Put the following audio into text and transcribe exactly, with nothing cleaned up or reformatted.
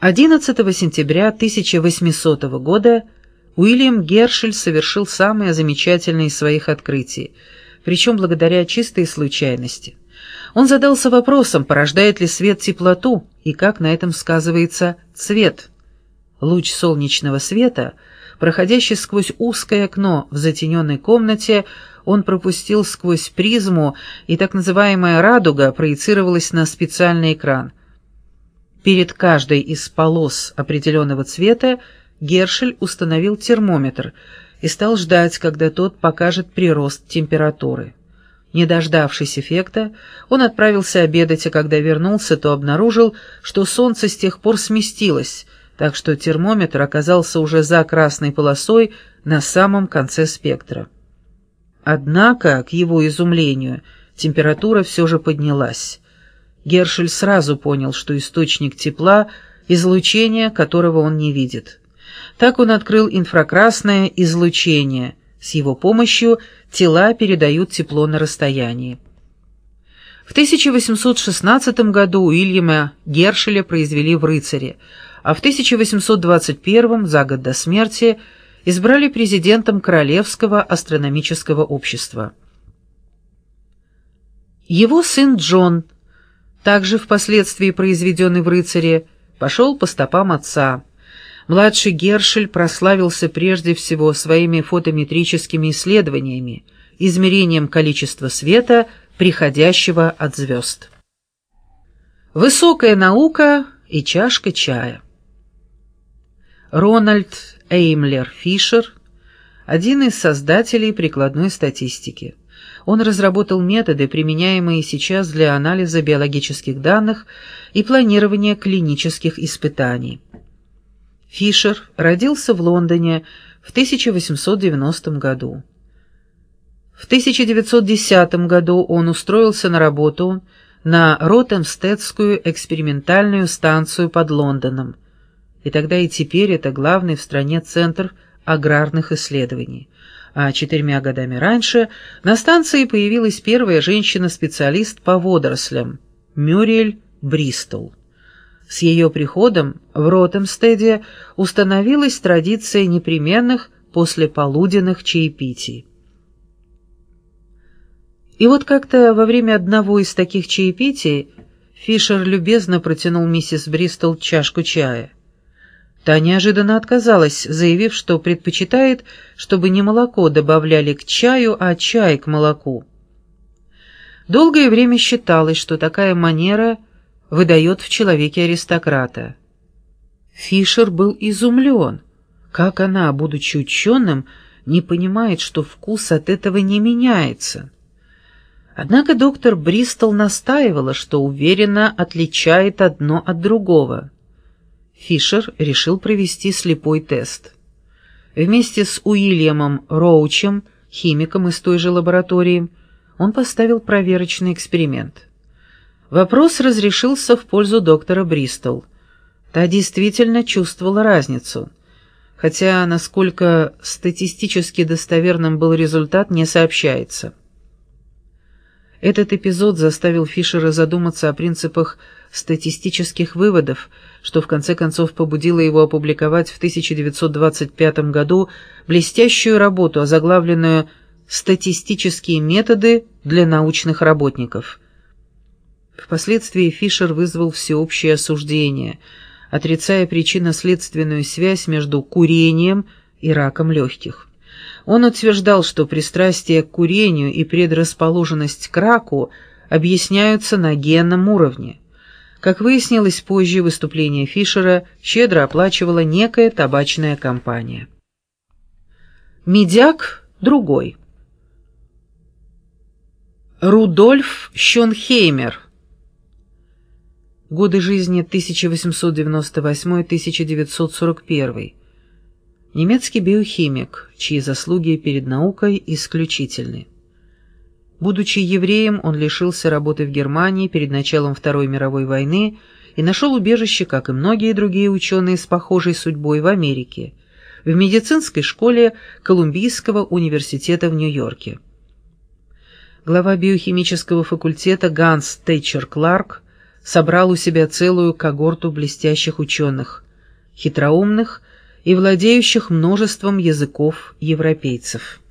одиннадцатого сентября тысяча восьмисотого года Уильям Гершель совершил самое замечательное из своих открытий, причем благодаря чистой случайности. Он задался вопросом, порождает ли свет теплоту и как на этом сказывается цвет. Луч солнечного света, проходящий сквозь узкое окно в затененной комнате, он пропустил сквозь призму, и так называемая радуга проецировалась на специальный экран. Перед каждой из полос определенного цвета Гершель установил термометр и стал ждать, когда тот покажет прирост температуры. Не дождавшись эффекта, он отправился обедать, а когда вернулся, то обнаружил, что солнце с тех пор сместилось, так что термометр оказался уже за красной полосой на самом конце спектра. Однако, к его изумлению, температура все же поднялась. Гершель сразу понял, что источник тепла — излучение, которого он не видит. Так он открыл инфракрасное излучение. С его помощью тела передают тепло на расстоянии. В тысяча восемьсот шестнадцатом году Уильяма Гершеля произвели в рыцаре, а в тысяча восемьсот двадцать первом, за год до смерти, избрали президентом Королевского астрономического общества. Его сын Джон, также впоследствии произведенный в рыцаре, пошел по стопам отца. Младший Гершель прославился прежде всего своими фотометрическими исследованиями, измерением количества света, приходящего от звезд. Высокая наука и чашка чая. Рональд Эймлер Фишер – один из создателей прикладной статистики. Он разработал методы, применяемые сейчас для анализа биологических данных и планирования клинических испытаний. Фишер родился в Лондоне в тысяча восемьсот девяностом году. В тысяча девятьсот десятом году он устроился на работу на Ротемстедскую экспериментальную станцию под Лондоном, и тогда и теперь это главный в стране центр аграрных исследований. А четырьмя годами раньше на станции появилась первая женщина-специалист по водорослям – Мюриэль Бристол. С ее приходом в Ротемстеде установилась традиция непременных послеполуденных чаепитий. И вот как-то во время одного из таких чаепитий Фишер любезно протянул миссис Бристол чашку чая. Та неожиданно отказалась, заявив, что предпочитает, чтобы не молоко добавляли к чаю, а чай к молоку. Долгое время считалось, что такая манера выдает в человеке аристократа. Фишер был изумлен, как она, будучи ученым, не понимает, что вкус от этого не меняется. Однако доктор Бристол настаивала, что уверенно отличает одно от другого. Фишер решил провести слепой тест. Вместе с Уильямом Роучем, химиком из той же лаборатории, он поставил проверочный эксперимент. Вопрос разрешился в пользу доктора Бристол. Та действительно чувствовала разницу, хотя насколько статистически достоверным был результат, не сообщается. Этот эпизод заставил Фишера задуматься о принципах статистических выводов, что в конце концов побудило его опубликовать в тысяча девятьсот двадцать пятом году блестящую работу, озаглавленную «Статистические методы для научных работников». Впоследствии Фишер вызвал всеобщее осуждение, отрицая причинно-следственную связь между курением и раком легких. Он утверждал, что пристрастие к курению и предрасположенность к раку объясняются на генном уровне. Как выяснилось позже, выступление Фишера щедро оплачивала некая табачная компания. Медяк другой. Рудольф Шонхеймер. Годы жизни тысяча восемьсот девяносто восьмой — тысяча девятьсот сорок первый. Немецкий биохимик, чьи заслуги перед наукой исключительны. Будучи евреем, он лишился работы в Германии перед началом Второй мировой войны и нашел убежище, как и многие другие ученые с похожей судьбой, в Америке, в медицинской школе Колумбийского университета в Нью-Йорке. Глава биохимического факультета Ганс Тэтчер Кларк собрал у себя целую когорту блестящих ученых, хитроумных и владеющих множеством языков европейцев.